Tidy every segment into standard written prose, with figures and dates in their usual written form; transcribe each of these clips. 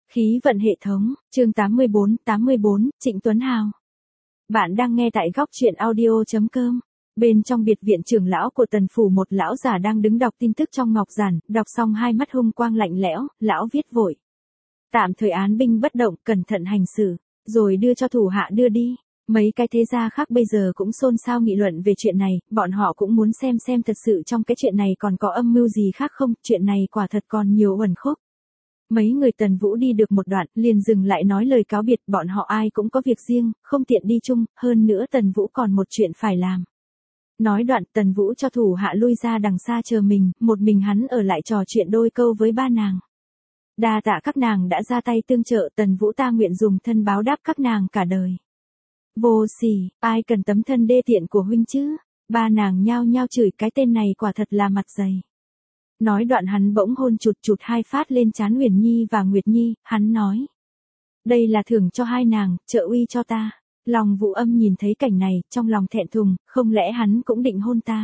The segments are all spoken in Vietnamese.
Khí vận hệ thống, chương 84, Trịnh Tuấn Hào. Bạn đang nghe tại góc truyện audio.com. Bên trong biệt viện trưởng lão của Tần Phủ, một lão già đang đứng đọc tin tức trong ngọc giản, đọc xong hai mắt hung quang lạnh lẽo, lão viết vội. Tạm thời án binh bất động, cẩn thận hành xử, rồi đưa cho thủ hạ đưa đi. Mấy cái thế gia khác bây giờ cũng xôn xao nghị luận về chuyện này, bọn họ cũng muốn xem thật sự trong cái chuyện này còn có âm mưu gì khác không, chuyện này quả thật còn nhiều uẩn khúc. Mấy người Tần Vũ đi được một đoạn, liền dừng lại nói lời cáo biệt, bọn họ ai cũng có việc riêng, không tiện đi chung, hơn nữa Tần Vũ còn một chuyện phải làm. Nói đoạn, Tần Vũ cho thủ hạ lui ra đằng xa chờ mình, một mình hắn ở lại trò chuyện đôi câu với ba nàng. Đa tạ các nàng đã ra tay tương trợ, Tần Vũ ta nguyện dùng thân báo đáp các nàng cả đời. Vô sỉ, ai cần tấm thân đê tiện của huynh chứ? Ba nàng nhao nhao chửi cái tên này quả thật là mặt dày. Nói đoạn hắn bỗng hôn chụt hai phát lên trán Uyển Nhi và Nguyệt Nhi, hắn nói. Đây là thưởng cho hai nàng, trợ uy cho ta. Lòng Vũ Âm nhìn thấy cảnh này, trong lòng thẹn thùng, không lẽ hắn cũng định hôn ta?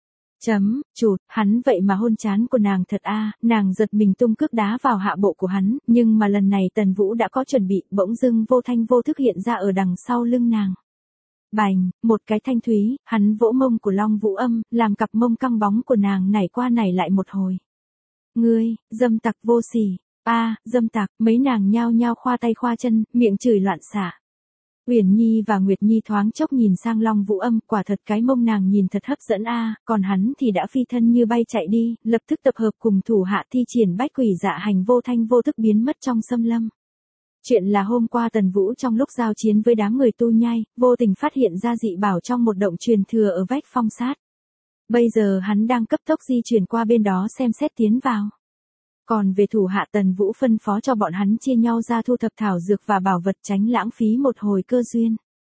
Hắn vậy mà hôn trán của nàng thật a, nàng giật mình tung cước đá vào hạ bộ của hắn, nhưng mà lần này Tần Vũ đã có chuẩn bị, bỗng dưng vô thanh vô thức hiện ra ở đằng sau lưng nàng. Bành, một cái thanh thúy, hắn vỗ mông của Long Vũ Âm, làm cặp mông căng bóng của nàng nảy qua nảy lại một hồi. Ngươi, dâm tặc vô sỉ, dâm tặc, mấy nàng nhao nhao khoa tay khoa chân, miệng chửi loạn xạ. Uyển Nhi và Nguyệt Nhi thoáng chốc nhìn sang Long Vũ Âm, quả thật cái mông nàng nhìn thật hấp dẫn còn hắn thì đã phi thân như bay chạy đi, lập tức tập hợp cùng thủ hạ thi triển bách quỷ dạ hành vô thanh vô thức biến mất trong xâm lâm. Chuyện là hôm qua Tần Vũ trong lúc giao chiến với đám người tu nhai, vô tình phát hiện ra dị bảo trong một động truyền thừa ở vách phong sát. Bây giờ hắn đang cấp tốc di chuyển qua bên đó xem xét tiến vào. Còn về thủ hạ Tần Vũ phân phó cho bọn hắn chia nhau ra thu thập thảo dược và bảo vật tránh lãng phí một hồi cơ duyên.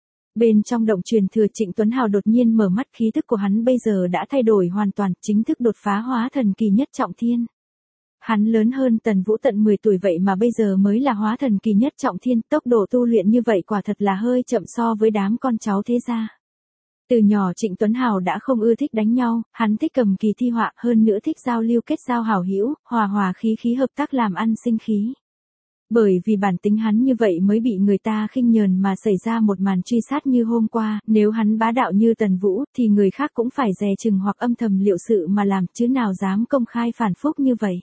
Bên trong động truyền thừa Trịnh Tuấn Hào đột nhiên mở mắt, khí tức của hắn bây giờ đã thay đổi hoàn toàn, chính thức đột phá hóa thần kỳ nhất trọng thiên. Hắn lớn hơn Tần Vũ tận 10 tuổi vậy mà bây giờ mới là hóa thần kỳ nhất trọng thiên, tốc độ tu luyện như vậy quả thật là hơi chậm so với đám con cháu thế gia. Từ nhỏ Trịnh Tuấn Hào đã không ưa thích đánh nhau, hắn thích cầm kỳ thi họa, hơn nữa thích giao lưu kết giao hảo hữu, hòa khí hợp tác làm ăn sinh khí. Bởi vì bản tính hắn như vậy mới bị người ta khinh nhờn mà xảy ra một màn truy sát như hôm qua, nếu hắn bá đạo như Tần Vũ thì người khác cũng phải dè chừng hoặc âm thầm liệu sự mà làm, chứ nào dám công khai phản phúc như vậy.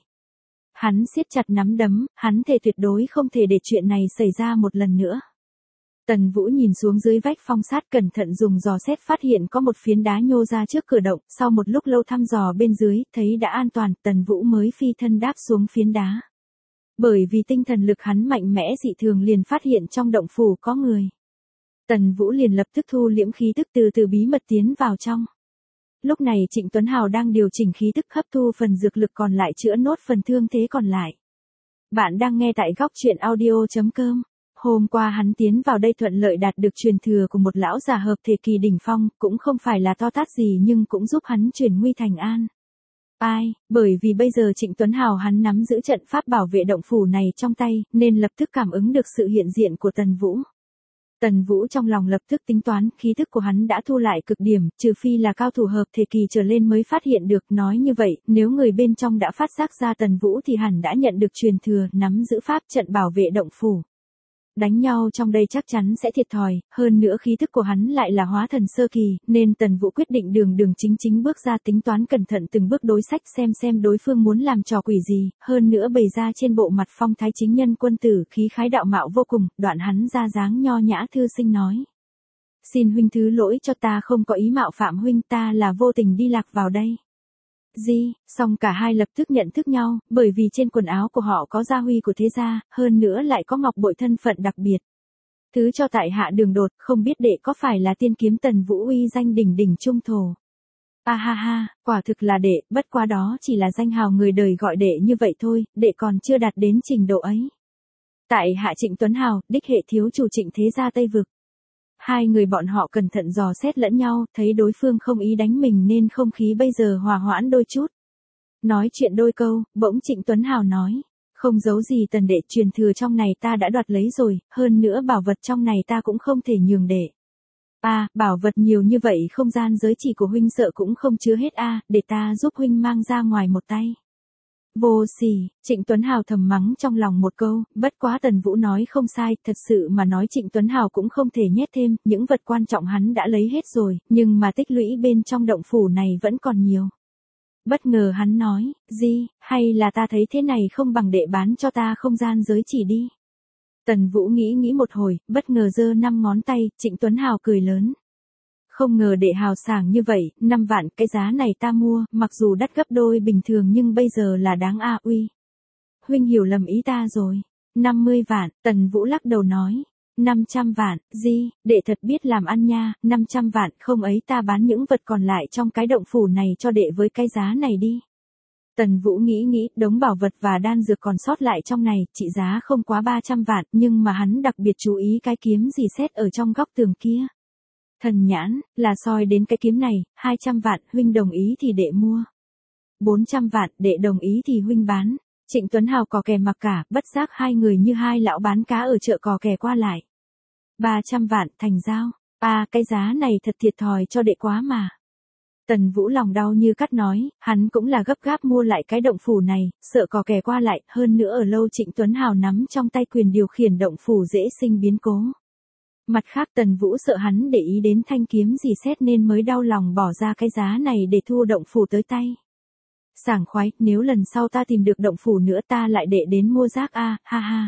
Hắn siết chặt nắm đấm, hắn thề tuyệt đối không thể để chuyện này xảy ra một lần nữa. Tần Vũ nhìn xuống dưới vách phong sát, cẩn thận dùng dò xét phát hiện có một phiến đá nhô ra trước cửa động, sau một lúc lâu thăm dò bên dưới, thấy đã an toàn, Tần Vũ mới phi thân đáp xuống phiến đá. Bởi vì tinh thần lực hắn mạnh mẽ dị thường, liền phát hiện trong động phủ có người. Tần Vũ liền lập tức thu liễm khí tức, từ bí mật tiến vào trong. Lúc này Trịnh Tuấn Hào đang điều chỉnh khí tức, hấp thu phần dược lực còn lại, chữa nốt phần thương thế còn lại. Bạn đang nghe tại góc truyện audio.com. Hôm qua hắn tiến vào đây thuận lợi đạt được truyền thừa của một lão già hợp thể kỳ đỉnh phong, cũng không phải là to tát gì nhưng cũng giúp hắn chuyển nguy thành an. Bởi vì bây giờ Trịnh Tuấn Hào hắn nắm giữ trận pháp bảo vệ động phủ này trong tay, nên lập tức cảm ứng được sự hiện diện của Tần Vũ. Tần Vũ trong lòng lập tức tính toán, khí thức của hắn đã thu lại cực điểm, trừ phi là cao thủ hợp thể kỳ trở lên mới phát hiện được, nói như vậy, nếu người bên trong đã phát giác ra Tần Vũ thì hẳn đã nhận được truyền thừa, nắm giữ pháp trận bảo vệ động phủ. Đánh nhau trong đây chắc chắn sẽ thiệt thòi, hơn nữa khí thức của hắn lại là hóa thần sơ kỳ, nên Tần Vũ quyết định đường chính bước ra, tính toán cẩn thận từng bước đối sách, xem đối phương muốn làm trò quỷ gì, hơn nữa bày ra trên bộ mặt phong thái chính nhân quân tử, khí khái đạo mạo vô cùng, đoạn hắn ra dáng nho nhã thư sinh nói. Xin huynh thứ lỗi cho, ta không có ý mạo phạm huynh, ta là vô tình đi lạc vào đây. Xong cả hai lập tức nhận thức nhau, bởi vì trên quần áo của họ có gia huy của thế gia, hơn nữa lại có ngọc bội thân phận đặc biệt. Thứ cho tại hạ Đường Đột, không biết đệ có phải là tiên kiếm Tần Vũ uy danh đỉnh trung thổ. Quả thực là đệ, bất quá đó chỉ là danh hào người đời gọi đệ như vậy thôi, đệ còn chưa đạt đến trình độ ấy. Tại hạ Trịnh Tuấn Hào, đích hệ thiếu chủ Trịnh thế gia Tây Vực. Hai người bọn họ cẩn thận dò xét lẫn nhau, thấy đối phương không ý đánh mình nên không khí bây giờ hòa hoãn đôi chút. Nói chuyện đôi câu, bỗng Trịnh Tuấn Hào nói, không giấu gì Tần đệ, truyền thừa trong này ta đã đoạt lấy rồi, hơn nữa bảo vật trong này ta cũng không thể nhường đệ. Bảo vật nhiều như vậy, không gian giới chỉ của huynh sợ cũng không chứa hết để ta giúp huynh mang ra ngoài một tay. vô sỉ, Trịnh Tuấn Hào thầm mắng trong lòng một câu, bất quá Tần Vũ nói không sai, thật sự mà nói Trịnh Tuấn Hào cũng không thể nhét thêm, những vật quan trọng hắn đã lấy hết rồi, nhưng mà tích lũy bên trong động phủ này vẫn còn nhiều. Bất ngờ hắn nói, gì, hay là ta thấy thế này không bằng đệ bán cho ta không gian giới chỉ đi. Tần Vũ nghĩ một hồi, bất ngờ giơ 5 ngón tay, Trịnh Tuấn Hào cười lớn. Không ngờ đệ hào sảng như vậy, 5 vạn cái giá này ta mua, mặc dù đắt gấp đôi bình thường nhưng bây giờ là đáng a uy. Huynh hiểu lầm ý ta rồi. 50 vạn, Tần Vũ lắc đầu nói. 500 vạn, gì, đệ thật biết làm ăn nha, 500 vạn không ấy ta bán những vật còn lại trong cái động phủ này cho đệ với cái giá này đi. Tần Vũ nghĩ, đống bảo vật và đan dược còn sót lại trong này, trị giá không quá 300 vạn, nhưng mà hắn đặc biệt chú ý cái kiếm gì xét ở trong góc tường kia. Thần nhãn, là soi đến cái kiếm này, 200 vạn, huynh đồng ý thì đệ mua. 400 vạn, đệ đồng ý thì huynh bán. Trịnh Tuấn Hào cò kè mặc cả, bất giác hai người như hai lão bán cá ở chợ cò kè qua lại. 300 vạn, thành giao. Cái giá này thật thiệt thòi cho đệ quá mà. Tần Vũ lòng đau như cắt nói, hắn cũng là gấp gáp mua lại cái động phủ này, sợ cò kè qua lại, hơn nữa ở lâu Trịnh Tuấn Hào nắm trong tay quyền điều khiển động phủ dễ sinh biến cố. Mặt khác Tần Vũ sợ hắn để ý đến thanh kiếm gì xét nên mới đau lòng bỏ ra cái giá này để thu động phủ tới tay. Sảng khoái, nếu lần sau ta tìm được động phủ nữa ta lại để đến mua rác ha ha.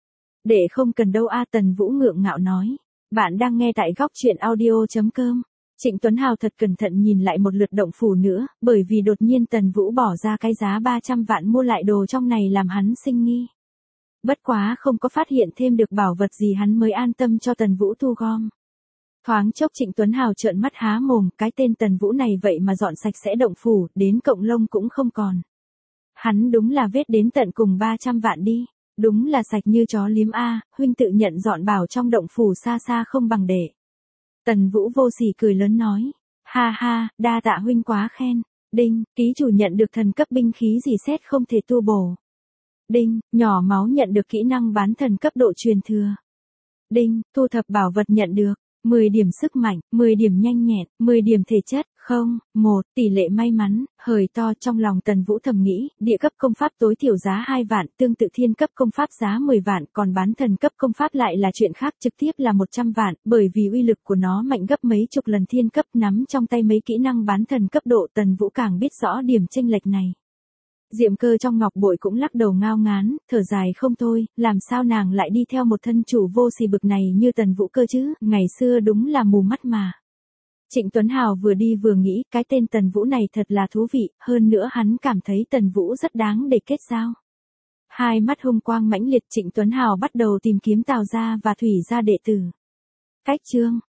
Để không cần đâu Tần Vũ ngượng ngạo nói. Bạn đang nghe tại góc truyện audio.com. Trịnh Tuấn Hào thật cẩn thận nhìn lại một lượt động phủ nữa, bởi vì đột nhiên Tần Vũ bỏ ra cái giá 300 vạn mua lại đồ trong này làm hắn sinh nghi. Bất quá không có phát hiện thêm được bảo vật gì hắn mới an tâm cho Tần Vũ thu gom. Thoáng chốc Trịnh Tuấn Hào trợn mắt há mồm, cái tên Tần Vũ này vậy mà dọn sạch sẽ động phủ, đến cọng lông cũng không còn. Hắn đúng là vết đến tận cùng 300 vạn đi, đúng là sạch như chó liếm huynh tự nhận dọn bảo trong động phủ xa xa không bằng đệ. Tần Vũ vô sỉ cười lớn nói, ha ha, đa tạ huynh quá khen. Đinh, ký chủ nhận được thần cấp binh khí gì xét không thể tu bổ. Đinh, nhỏ máu nhận được kỹ năng bán thần cấp độ truyền thừa. Đinh, thu thập bảo vật nhận được 10 điểm sức mạnh, 10 điểm nhanh nhẹn, 10 điểm thể chất, 1 tỷ lệ may mắn, hời to trong lòng Tần Vũ thầm nghĩ, địa cấp công pháp tối thiểu giá 2 vạn, tương tự thiên cấp công pháp giá 10 vạn, còn bán thần cấp công pháp lại là chuyện khác trực tiếp là 100 vạn, bởi vì uy lực của nó mạnh gấp mấy chục lần thiên cấp nắm trong tay mấy kỹ năng bán thần cấp độ Tần Vũ càng biết rõ điểm chênh lệch này. Diệm Cơ trong ngọc bội cũng lắc đầu ngao ngán, thở dài không thôi, làm sao nàng lại đi theo một thân chủ vô sỉ bực này như Tần Vũ cơ chứ, ngày xưa đúng là mù mắt mà. Trịnh Tuấn Hào vừa đi vừa nghĩ, cái tên Tần Vũ này thật là thú vị, hơn nữa hắn cảm thấy Tần Vũ rất đáng để kết giao. Hai mắt hung quang mãnh liệt Trịnh Tuấn Hào bắt đầu tìm kiếm Tào gia và Thủy gia đệ tử. Cách chương